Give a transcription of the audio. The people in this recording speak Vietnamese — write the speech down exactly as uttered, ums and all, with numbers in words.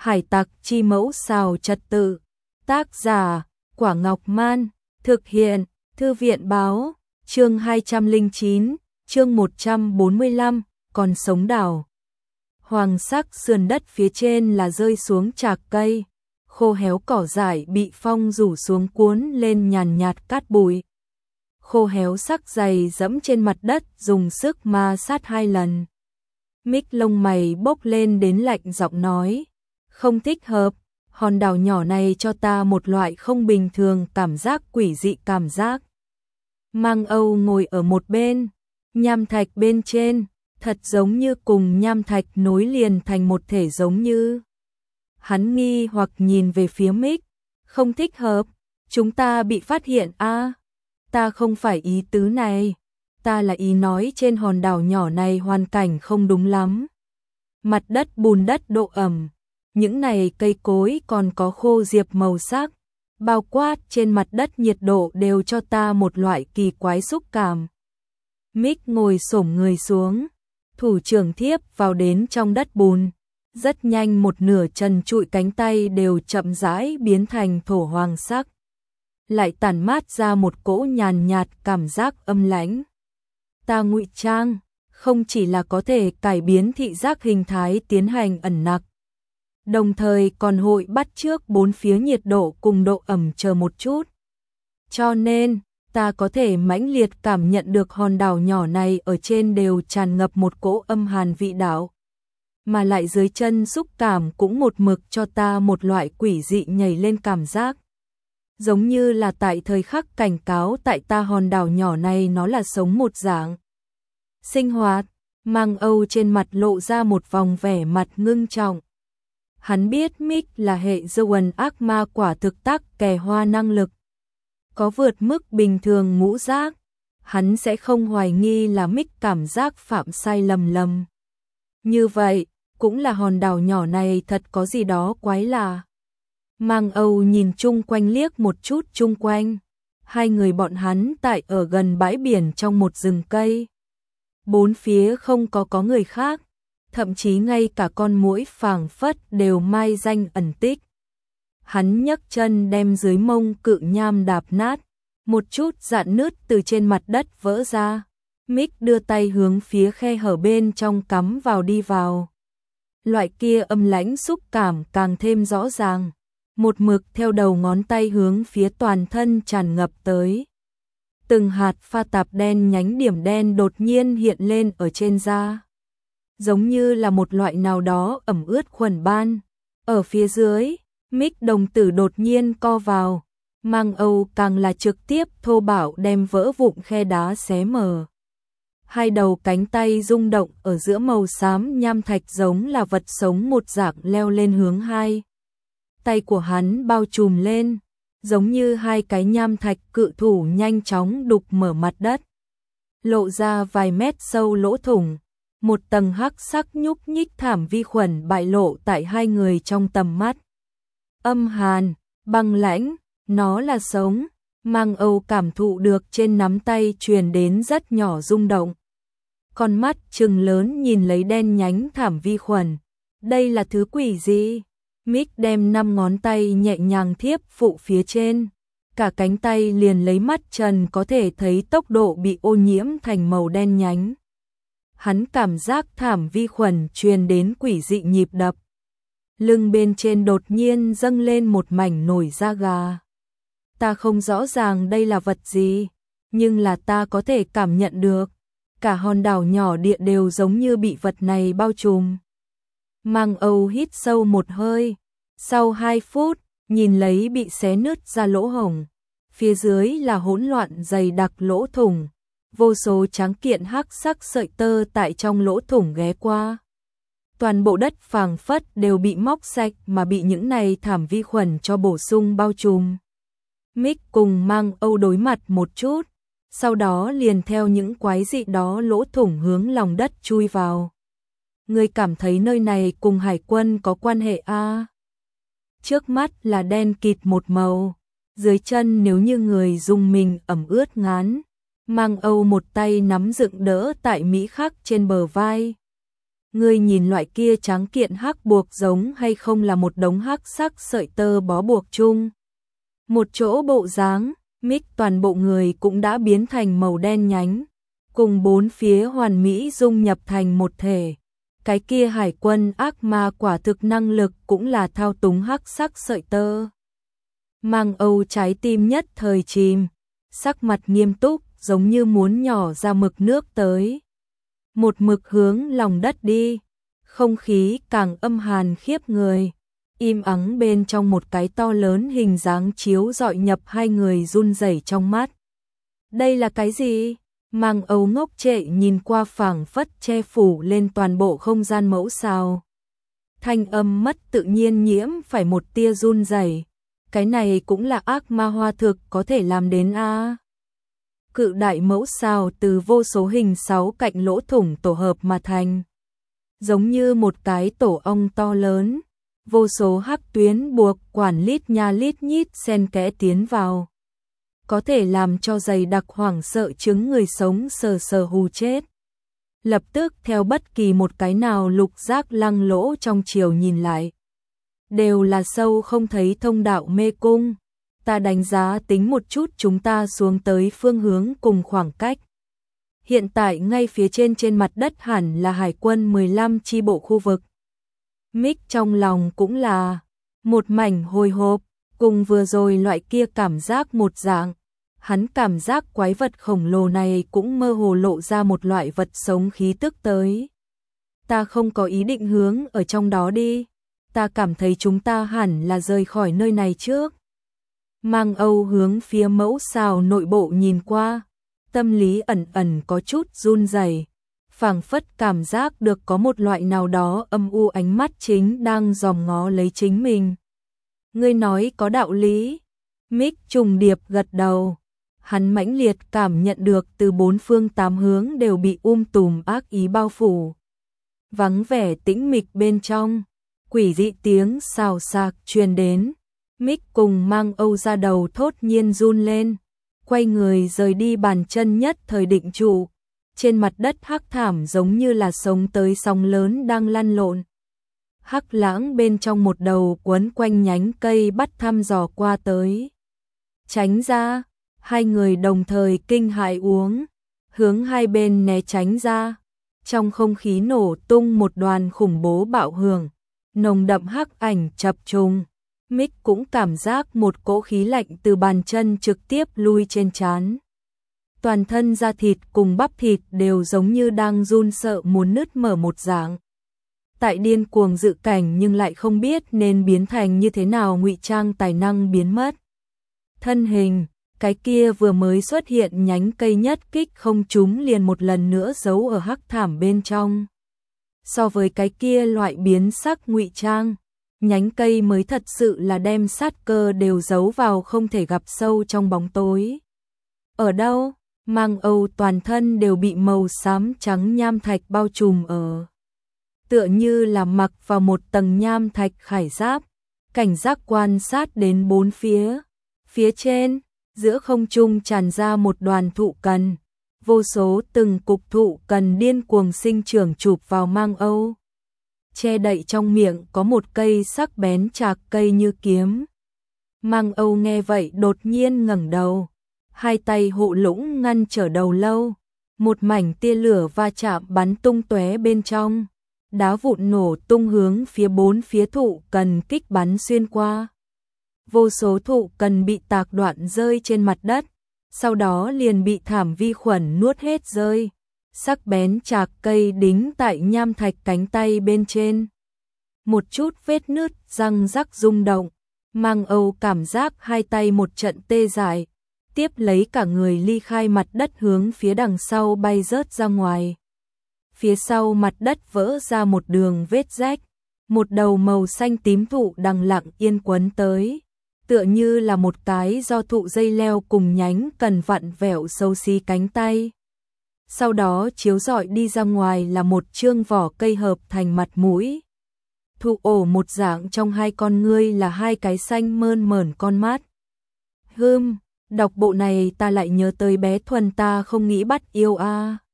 Hải tặc chi mẫu xào trật tự. Tác giả, Quả Ngọc Man. Thực hiện, Thư viện báo. Chương hai trăm lẻ chín, chương một trăm bốn mươi lăm, còn sống đảo. Hoàng sắc sườn đất phía trên là rơi xuống trạc cây. Khô héo cỏ dại bị phong rủ xuống cuốn lên nhàn nhạt cát bụi. Khô héo sắc dày dẫm trên mặt đất dùng sức ma sát hai lần. Mick lông mày bốc lên đến lạnh giọng nói. Không thích hợp, hòn đảo nhỏ này cho ta một loại không bình thường cảm giác quỷ dị cảm giác. Mang Âu ngồi ở một bên, nham thạch bên trên, thật giống như cùng nham thạch nối liền thành một thể giống như. Hắn nghi hoặc nhìn về phía Mick, không thích hợp, chúng ta bị phát hiện a. À, ta không phải ý tứ này, ta là ý nói trên hòn đảo nhỏ này hoàn cảnh không đúng lắm. Mặt đất bùn đất độ ẩm, những này cây cối còn có khô diệp màu sắc, bao quát trên mặt đất nhiệt độ đều cho ta một loại kỳ quái xúc cảm. Mick ngồi xổm người xuống, thủ trưởng thiếp vào đến trong đất bùn, rất nhanh một nửa trần trụi cánh tay đều chậm rãi biến thành thổ hoàng sắc, lại tản mát ra một cỗ nhàn nhạt cảm giác âm lãnh. Ta ngụy trang, không chỉ là có thể cải biến thị giác hình thái tiến hành ẩn nặc, đồng thời còn hội bắt chước bốn phía nhiệt độ cùng độ ẩm chờ một chút. Cho nên, ta có thể mãnh liệt cảm nhận được hòn đảo nhỏ này ở trên đều tràn ngập một cỗ âm hàn vị đạo, mà lại dưới chân xúc cảm cũng một mực cho ta một loại quỷ dị nhảy lên cảm giác. Giống như là tại thời khắc cảnh cáo tại ta hòn đảo nhỏ này nó là sống một dạng. Sinh hoạt, Mang Âu trên mặt lộ ra một vòng vẻ mặt ngưng trọng. Hắn biết Mick là hệ Zoan ác ma quả thực tắc kè hoa năng lực. Có vượt mức bình thường ngũ giác, hắn sẽ không hoài nghi là Mick cảm giác phạm sai lầm lầm. Như vậy, cũng là hòn đảo nhỏ này thật có gì đó quái lạ. Mang Âu nhìn chung quanh liếc một chút chung quanh. Hai người bọn hắn tại ở gần bãi biển trong một rừng cây. Bốn phía không có có người khác. Thậm chí ngay cả con muỗi phảng phất đều mai danh ẩn tích. Hắn nhấc chân đem dưới mông cự nham đạp nát, một chút rạn nứt từ trên mặt đất vỡ ra. Mick đưa tay hướng phía khe hở bên trong cắm vào đi vào. Loại kia âm lãnh xúc cảm càng thêm rõ ràng, một mực theo đầu ngón tay hướng phía toàn thân tràn ngập tới. Từng hạt pha tạp đen nhánh điểm đen đột nhiên hiện lên ở trên da, giống như là một loại nào đó ẩm ướt khuẩn ban. Ở phía dưới, Mick đồng tử đột nhiên co vào, Mang Âu càng là trực tiếp thô bạo đem vỡ vụn khe đá xé mở. Hai đầu cánh tay rung động ở giữa màu xám nham thạch giống là vật sống một dạng leo lên hướng hai. Tay của hắn bao trùm lên, giống như hai cái nham thạch cự thủ nhanh chóng đục mở mặt đất. Lộ ra vài mét sâu lỗ thủng. Một tầng hắc sắc nhúc nhích thảm vi khuẩn bại lộ tại hai người trong tầm mắt. Âm hàn, băng lãnh, nó là sống. Mang Âu cảm thụ được trên nắm tay truyền đến rất nhỏ rung động. Con mắt trừng lớn nhìn lấy đen nhánh thảm vi khuẩn. Đây là thứ quỷ gì? Mick đem năm ngón tay nhẹ nhàng thiếp phụ phía trên. Cả cánh tay liền lấy mắt trần có thể thấy tốc độ bị ô nhiễm thành màu đen nhánh. Hắn cảm giác thảm vi khuẩn truyền đến quỷ dị nhịp đập. Lưng bên trên đột nhiên dâng lên một mảnh nổi da gà. Ta không rõ ràng đây là vật gì, nhưng là ta có thể cảm nhận được. Cả hòn đảo nhỏ địa đều giống như bị vật này bao trùm. Mang Âu hít sâu một hơi. Sau hai phút, nhìn lấy bị xé nứt ra lỗ hổng. Phía dưới là hỗn loạn dày đặc lỗ thủng. Vô số trắng kiện hắc sắc sợi tơ tại trong lỗ thủng ghé qua. Toàn bộ đất phảng phất đều bị móc sạch mà bị những này thảm vi khuẩn cho bổ sung bao trùm. Mick cùng Mang Âu đối mặt một chút, sau đó liền theo những quái dị đó lỗ thủng hướng lòng đất chui vào. Người cảm thấy nơi này cùng hải quân có quan hệ a? À? Trước mắt là đen kịt một màu, dưới chân nếu như người dùng mình ẩm ướt ngán. Mang Âu một tay nắm dựng đỡ tại Mỹ khắc trên bờ vai. Ngươi nhìn loại kia trắng kiện hắc buộc giống hay không là một đống hắc sắc sợi tơ bó buộc chung. Một chỗ bộ dáng, Mick toàn bộ người cũng đã biến thành màu đen nhánh, cùng bốn phía hoàn mỹ dung nhập thành một thể. Cái kia hải quân ác ma quả thực năng lực cũng là thao túng hắc sắc sợi tơ. Mang Âu trái tim nhất thời chìm, sắc mặt nghiêm túc giống như muốn nhỏ ra mực nước tới. Một mực hướng lòng đất đi, không khí càng âm hàn khiếp người. Im ắng bên trong một cái to lớn hình dáng chiếu rọi nhập hai người run rẩy trong mắt. Đây là cái gì? Mang Âu ngốc trệ nhìn qua phảng phất che phủ lên toàn bộ không gian mẫu sao. Thanh âm mất tự nhiên nhiễm phải một tia run rẩy. Cái này cũng là ác ma hoa thực có thể làm đến a. Cự đại mẫu sao từ vô số hình sáu cạnh lỗ thủng tổ hợp mà thành. Giống như một cái tổ ong to lớn. Vô số hắc tuyến buộc quản lít nha lít nhít xen kẽ tiến vào. Có thể làm cho dày đặc hoảng sợ chứng người sống sờ sờ hù chết. Lập tức theo bất kỳ một cái nào lục giác lăng lỗ trong chiều nhìn lại. Đều là sâu không thấy thông đạo mê cung. Ta đánh giá tính một chút chúng ta xuống tới phương hướng cùng khoảng cách. Hiện tại ngay phía trên trên mặt đất hẳn là hải quân mười lăm chi bộ khu vực. Mick trong lòng cũng là một mảnh hồi hộp, cùng vừa rồi loại kia cảm giác một dạng. Hắn cảm giác quái vật khổng lồ này cũng mơ hồ lộ ra một loại vật sống khí tức tới. Ta không có ý định hướng ở trong đó đi. Ta cảm thấy chúng ta hẳn là rời khỏi nơi này trước. Mang Âu hướng phía mẫu sao nội bộ nhìn qua. Tâm lý ẩn ẩn có chút run rẩy, phảng phất cảm giác được có một loại nào đó âm u ánh mắt chính đang dòm ngó lấy chính mình. Ngươi nói có đạo lý. Mick trùng điệp gật đầu. Hắn mãnh liệt cảm nhận được từ bốn phương tám hướng đều bị um tùm ác ý bao phủ. Vắng vẻ tĩnh mịch bên trong, quỷ dị tiếng xào xạc truyền đến. Mick cùng Mang Âu ra đầu thốt nhiên run lên, quay người rời đi, bàn chân nhất thời định trụ. Trên mặt đất hắc thảm giống như là sống tới sóng lớn đang lăn lộn. Hắc lãng bên trong một đầu quấn quanh nhánh cây bắt thăm dò qua tới. Tránh ra, hai người đồng thời kinh hãi uống, hướng hai bên né tránh ra. Trong không khí nổ tung một đoàn khủng bố bạo hưởng, nồng đậm hắc ảnh chập trùng. Mick cũng cảm giác một cỗ khí lạnh từ bàn chân trực tiếp lui trên trán. Toàn thân da thịt cùng bắp thịt đều giống như đang run sợ muốn nứt mở một dạng. Tại điên cuồng dự cảnh nhưng lại không biết nên biến thành như thế nào ngụy trang tài năng biến mất. Thân hình, cái kia vừa mới xuất hiện nhánh cây nhất kích không trúng liền một lần nữa giấu ở hắc thảm bên trong. So với cái kia loại biến sắc ngụy trang, nhánh cây mới thật sự là đem sát cơ đều giấu vào không thể gặp sâu trong bóng tối. Ở đâu? Mang Âu toàn thân đều bị màu xám trắng nham thạch bao trùm ở. Tựa như là mặc vào một tầng nham thạch khải giáp, cảnh giác quan sát đến bốn phía. Phía trên, giữa không trung tràn ra một đoàn thụ cần. Vô số từng cục thụ cần điên cuồng sinh trưởng chụp vào Mang Âu. Che đậy trong miệng có một cây sắc bén chạc cây như kiếm. Mang Âu nghe vậy đột nhiên ngẩng đầu. Hai tay hộ lũng ngăn trở đầu lâu. Một mảnh tia lửa va chạm bắn tung tóe bên trong. Đá vụn nổ tung hướng phía bốn phía thụ cần kích bắn xuyên qua. Vô số thụ cần bị tạc đoạn rơi trên mặt đất. Sau đó liền bị thảm vi khuẩn nuốt hết rơi. Sắc bén chạc cây đính tại nham thạch cánh tay bên trên. Một chút vết nứt răng rắc rung động. Mang Âu cảm giác hai tay một trận tê dại. Tiếp lấy cả người ly khai mặt đất hướng phía đằng sau bay rớt ra ngoài. Phía sau mặt đất vỡ ra một đường vết rách. Một đầu màu xanh tím thụ đằng lặng yên quấn tới. Tựa như là một cái do thụ dây leo cùng nhánh cần vặn vẹo xấu xí cánh tay. Sau đó chiếu rọi đi ra ngoài là một chương vỏ cây hợp thành mặt mũi. Thụ ổ một dạng trong hai con ngươi là hai cái xanh mơn mởn con mắt. Hừm, đọc bộ này ta lại nhớ tới bé Thuần ta không nghĩ bắt yêu a.